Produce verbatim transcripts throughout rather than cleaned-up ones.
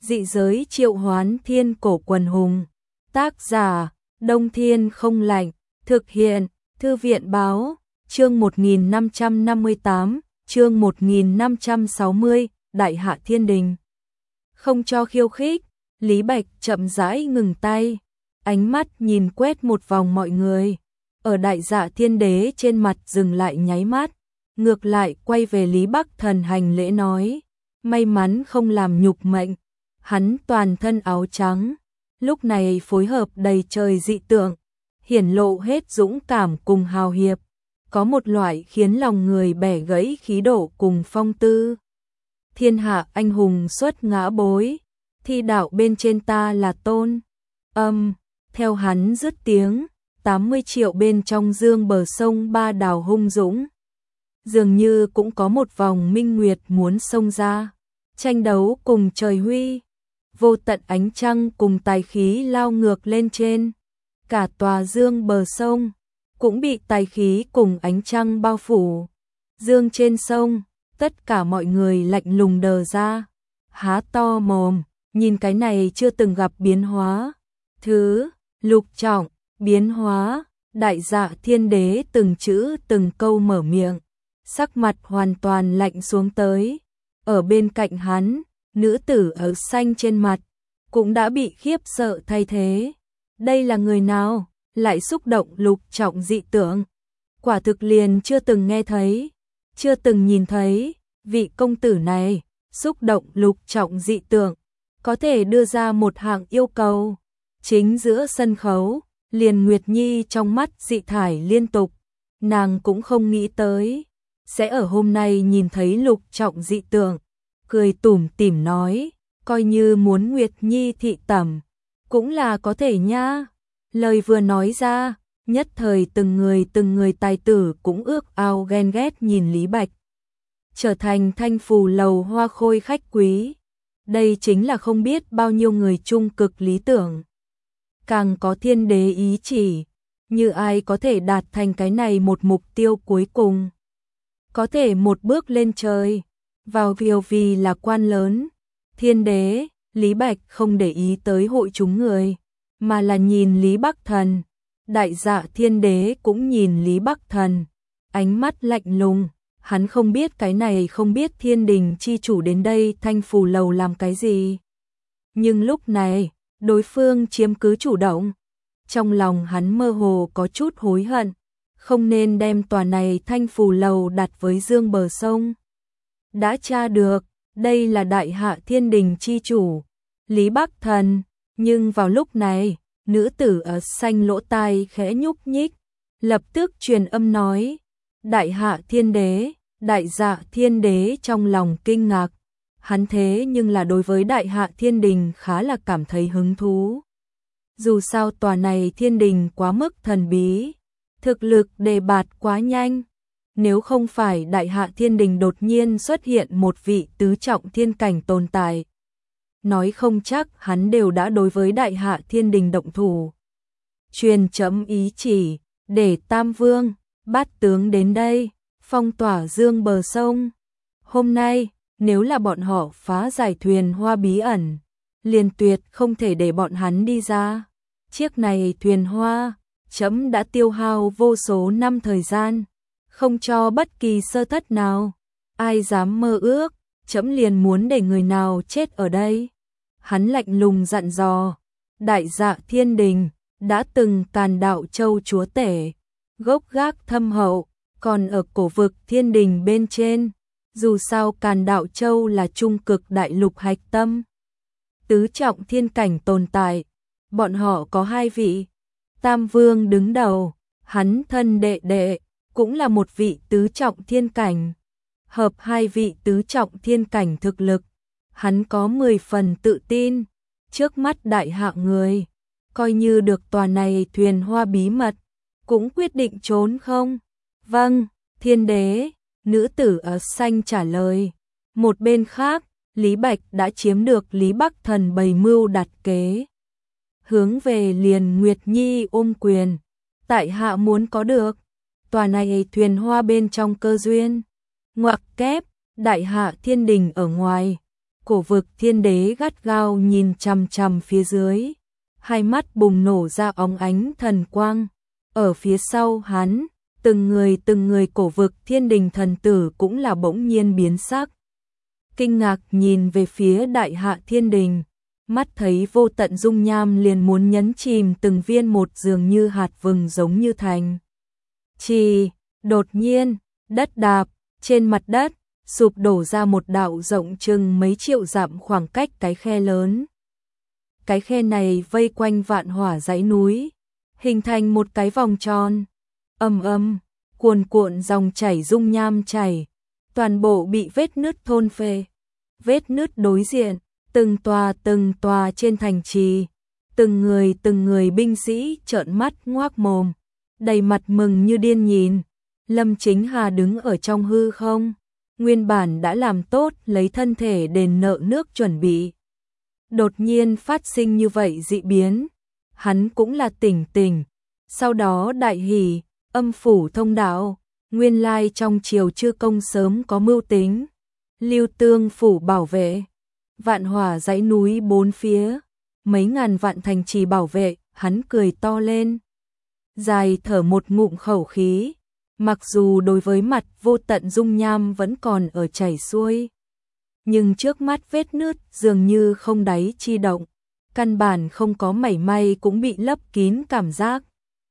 Dị giới triệu hoán thiên cổ quần hùng. Tác giả, Đông Thiên không lạnh. Thực hiện, Thư viện báo. Chương một nghìn năm trăm năm mươi tám, chương một nghìn năm trăm sáu mươi, Đại Hạ Thiên Đình. Không cho khiêu khích, Lý Bạch chậm rãi ngừng tay, ánh mắt nhìn quét một vòng mọi người. Ở Đại Dạ Thiên Đế trên mặt dừng lại nháy mắt, ngược lại quay về Lý Bắc Thần hành lễ nói, may mắn không làm nhục mệnh. Hắn toàn thân áo trắng, lúc này phối hợp đầy trời dị tượng, hiển lộ hết dũng cảm cùng hào hiệp, có một loại khiến lòng người bẻ gãy khí độ cùng phong tư. Thiên hạ anh hùng xuất ngã bối, thi đạo bên trên ta là tôn. Âm, theo hắn dứt tiếng, tám mươi triệu bên trong dương bờ sông Ba Đào hung dũng. Dường như cũng có một vòng minh nguyệt muốn xông ra, tranh đấu cùng trời huy. Vô tận ánh trăng cùng tài khí lao ngược lên trên. Cả tòa dương bờ sông cũng bị tài khí cùng ánh trăng bao phủ. Dương trên sông, tất cả mọi người lạnh lùng đờ ra, há to mồm, nhìn cái này chưa từng gặp biến hóa. Thứ, lục trọng, biến hóa, Đại Dạ Thiên Đế từng chữ từng câu mở miệng, sắc mặt hoàn toàn lạnh xuống tới. Ở bên cạnh hắn, nữ tử áo xanh trên mặt cũng đã bị khiếp sợ thay thế. Đây là người nào, lại xúc động lục trọng dị tượng? Quả thực liền chưa từng nghe thấy, chưa từng nhìn thấy. Vị công tử này, xúc động lục trọng dị tượng, có thể đưa ra một hạng yêu cầu. Chính giữa sân khấu, liền Nguyệt Nhi trong mắt dị thải liên tục, nàng cũng không nghĩ tới sẽ ở hôm nay nhìn thấy lục trọng dị tượng, cười tủm tỉm nói, coi như muốn Nguyệt Nhi thị tẩm, cũng là có thể nha. Lời vừa nói ra, nhất thời từng người từng người tài tử cũng ước ao ghen ghét nhìn Lý Bạch, trở thành Thanh Phù Lầu hoa khôi khách quý. Đây chính là không biết bao nhiêu người trung cực lý tưởng. Càng có thiên đế ý chỉ, như ai có thể đạt thành cái này một mục tiêu cuối cùng. Có thể một bước lên trời, vào viều vì là quan lớn. Thiên đế, Lý Bạch không để ý tới hội chúng người, mà là nhìn Lý Bắc Thần. Đại Dạ Thiên Đế cũng nhìn Lý Bắc Thần, ánh mắt lạnh lùng. Hắn không biết cái này không biết Thiên Đình chi chủ đến đây Thanh Phù Lầu làm cái gì. Nhưng lúc này, đối phương chiếm cứ chủ động. Trong lòng hắn mơ hồ có chút hối hận, không nên đem tòa này Thanh Phù Lầu đặt với dương bờ sông. Đã tra được, đây là Đại Hạ Thiên Đình chi chủ, Lý Bắc Thần. Nhưng vào lúc này, nữ tử ở xanh lỗ tai khẽ nhúc nhích, lập tức truyền âm nói, Đại Hạ Thiên Đế. Đại Dạ Thiên Đế trong lòng kinh ngạc, hắn thế nhưng là đối với Đại Hạ Thiên Đình khá là cảm thấy hứng thú. Dù sao tòa này thiên đình quá mức thần bí, thực lực đề bạt quá nhanh. Nếu không phải Đại Hạ Thiên Đình đột nhiên xuất hiện một vị tứ trọng thiên cảnh tồn tại, nói không chắc hắn đều đã đối với Đại Hạ Thiên Đình động thủ. Truyền chấm ý chỉ, để Tam Vương, Bát Tướng đến đây, phong tỏa dương bờ sông. Hôm nay, nếu là bọn họ phá giải thuyền hoa bí ẩn, liền tuyệt không thể để bọn hắn đi ra. Chiếc này thuyền hoa, chấm đã tiêu hao vô số năm thời gian, không cho bất kỳ sơ thất nào. Ai dám mơ ước, chấm liền muốn để người nào chết ở đây. Hắn lạnh lùng dặn dò, Đại Dạ Thiên Đình đã từng càn đạo châu chúa tể, gốc gác thâm hậu, còn ở cổ vực thiên đình bên trên. Dù sao càn đạo châu là trung cực đại lục hạch tâm, tứ trọng thiên cảnh tồn tại. Bọn họ có hai vị, Tam Vương đứng đầu, hắn thân đệ đệ cũng là một vị tứ trọng thiên cảnh. Hợp hai vị tứ trọng thiên cảnh thực lực, hắn có mười phần tự tin. Trước mắt đại hạ người, coi như được tòa này thuyền hoa bí mật, cũng quyết định trốn không? Vâng, Thiên Đế, nữ tử áo xanh trả lời. Một bên khác, Lý Bạch đã chiếm được Lý Bắc Thần bày mưu đặt kế, hướng về liền Nguyệt Nhi ôm quyền. Tại hạ muốn có được tòa này thuyền hoa bên trong cơ duyên. Ngoặc kép, Đại Hạ Thiên Đình ở ngoài, Cổ Vực Thiên Đế gắt gao nhìn chằm chằm phía dưới, hai mắt bùng nổ ra óng ánh thần quang. Ở phía sau hắn, từng người từng người Cổ Vực Thiên Đình thần tử cũng là bỗng nhiên biến sắc. Kinh ngạc nhìn về phía Đại Hạ Thiên Đình, mắt thấy vô tận dung nham liền muốn nhấn chìm từng viên một dường như hạt vừng giống như thành. Chỉ, đột nhiên, đất đạp, trên mặt đất, sụp đổ ra một đạo rộng chừng mấy triệu dặm khoảng cách cái khe lớn. Cái khe này vây quanh vạn hỏa dãy núi, hình thành một cái vòng tròn. Ầm ầm, cuồn cuộn dòng chảy dung nham chảy, toàn bộ bị vết nứt thôn phệ. Vết nứt đối diện, từng tòa từng tòa trên thành trì, từng người từng người binh sĩ trợn mắt ngoác mồm, đầy mặt mừng như điên nhìn. Lâm Chính Hà đứng ở trong hư không, nguyên bản đã làm tốt lấy thân thể đền nợ nước chuẩn bị. Đột nhiên phát sinh như vậy dị biến, hắn cũng là tỉnh tỉnh, sau đó đại hỉ, âm phủ thông đạo, nguyên lai trong triều chư công sớm có mưu tính. Lưu Tương phủ bảo vệ, vạn hỏa dãy núi bốn phía, mấy ngàn vạn thành trì bảo vệ, hắn cười to lên. Dài thở một ngụm khẩu khí, mặc dù đối với mặt vô tận dung nham vẫn còn ở chảy xuôi, nhưng trước mắt vết nứt dường như không đáy chi động, căn bản không có mảy may cũng bị lấp kín cảm giác.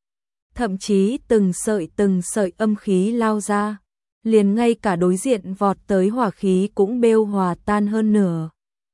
Thậm chí từng sợi từng sợi âm khí lao ra, liền ngay cả đối diện vọt tới hỏa khí cũng bêu hòa tan hơn nửa.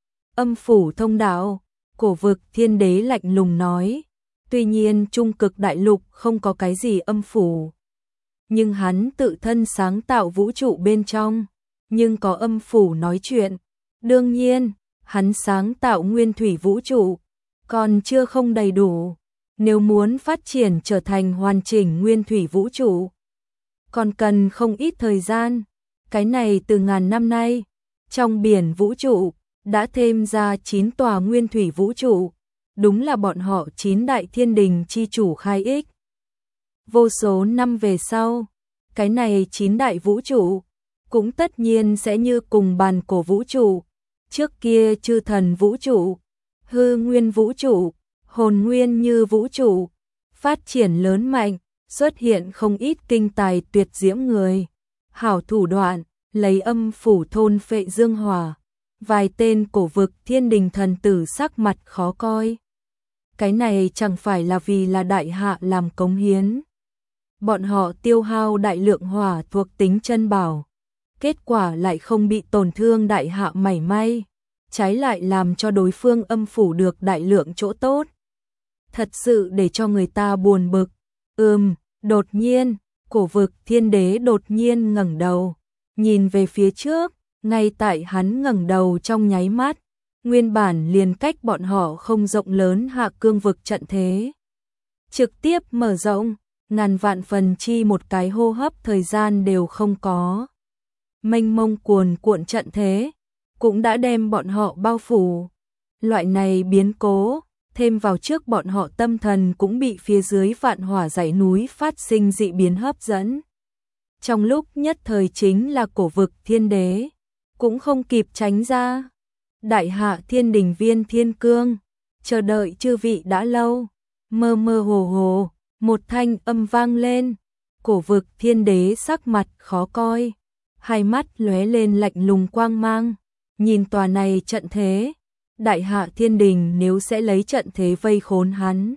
Âm phủ thông đạo, Cổ Vực Thiên Đế lạnh lùng nói, tuy nhiên trung cực đại lục không có cái gì âm phủ, nhưng hắn tự thân sáng tạo vũ trụ bên trong, nhưng có âm phủ nói chuyện. Đương nhiên, hắn sáng tạo nguyên thủy vũ trụ, còn chưa không đầy đủ, nếu muốn phát triển trở thành hoàn chỉnh nguyên thủy vũ trụ, còn cần không ít thời gian. Cái này từ ngàn năm nay, trong biển vũ trụ đã thêm ra chín tòa nguyên thủy vũ trụ, đúng là bọn họ chín đại thiên đình chi chủ khai ích. Vô số năm về sau, cái này chín đại vũ trụ cũng tất nhiên sẽ như cùng bàn cổ vũ trụ, trước kia chư thần vũ trụ, hư nguyên vũ trụ, hồn nguyên như vũ trụ, phát triển lớn mạnh, xuất hiện không ít kinh tài tuyệt diễm người, hảo thủ đoạn, lấy âm phủ thôn phệ dương hỏa. Vài tên Cổ Vực Thiên Đình thần tử sắc mặt khó coi. Cái này chẳng phải là vì là Đại Hạ làm cống hiến. Bọn họ tiêu hao đại lượng hỏa thuộc tính chân bảo, kết quả lại không bị tổn thương Đại Hạ mảy may, trái lại làm cho đối phương âm phủ được đại lượng chỗ tốt. Thật sự để cho người ta buồn bực. Ừm, đột nhiên, Cổ Vực Thiên Đế đột nhiên ngẩng đầu, nhìn về phía trước, ngay tại hắn ngẩng đầu trong nháy mắt, nguyên bản liền cách bọn họ không rộng lớn Hạ Cương vực trận thế trực tiếp mở rộng, ngàn vạn phần chi một cái hô hấp thời gian đều không có. Mênh mông cuồn cuộn trận thế cũng đã đem bọn họ bao phủ. Loại này biến cố, thêm vào trước bọn họ tâm thần cũng bị phía dưới vạn hỏa dãy núi phát sinh dị biến hấp dẫn. Trong lúc nhất thời chính là Cổ Vực Thiên Đế cũng không kịp tránh ra. Đại Hạ Thiên Đình Viên Thiên Cương, chờ đợi chư vị đã lâu. Mơ mơ hồ hồ, một thanh âm vang lên. Cổ Vực Thiên Đế sắc mặt khó coi, hai mắt lóe lên lạnh lùng quang mang, nhìn tòa này trận thế. Đại Hạ Thiên Đình nếu sẽ lấy trận thế vây khốn hắn,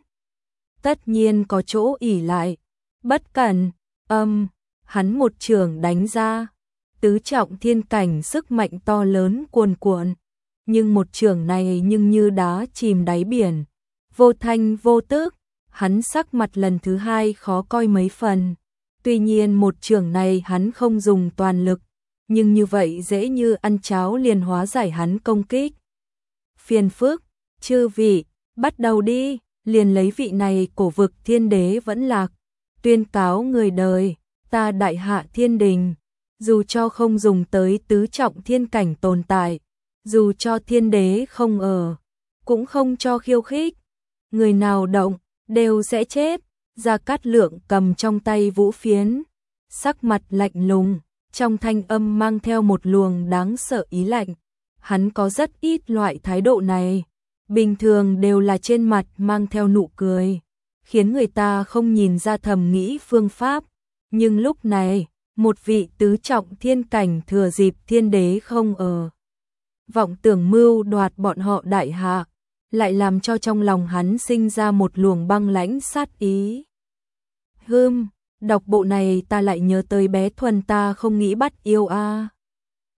tất nhiên có chỗ ỉ lại. Bất cẩn, âm, hắn một trường đánh ra, tứ trọng thiên cảnh sức mạnh to lớn cuồn cuộn, nhưng một trường này nhưng như đá chìm đáy biển, vô thanh vô tức. Hắn sắc mặt lần thứ hai khó coi mấy phần. Tuy nhiên một trường này hắn không dùng toàn lực, nhưng như vậy dễ như ăn cháo liền hóa giải hắn công kích. Phiền phức, chư vị, bắt đầu đi. Liền lấy vị này Cổ Vực Thiên Đế vẫn lạc, tuyên cáo người đời, ta Đại Hạ Thiên Đình, dù cho không dùng tới tứ trọng thiên cảnh tồn tại, dù cho thiên đế không ở, cũng không cho khiêu khích. Người nào động, đều sẽ chết. Gia Cát Lượng cầm trong tay vũ phiến, sắc mặt lạnh lùng, trong thanh âm mang theo một luồng đáng sợ ý lạnh. hắn có rất ít loại thái độ này, bình thường đều là trên mặt mang theo nụ cười, khiến người ta không nhìn ra thầm nghĩ phương pháp, nhưng lúc này, một vị tứ trọng thiên cảnh thừa dịp thiên đế không ở, vọng tưởng mưu đoạt bọn họ đại hạ, lại làm cho trong lòng hắn sinh ra một luồng băng lãnh sát ý. Hừm, đọc bộ này ta lại nhớ tới bé Thuần ta không nghĩ bắt yêu a.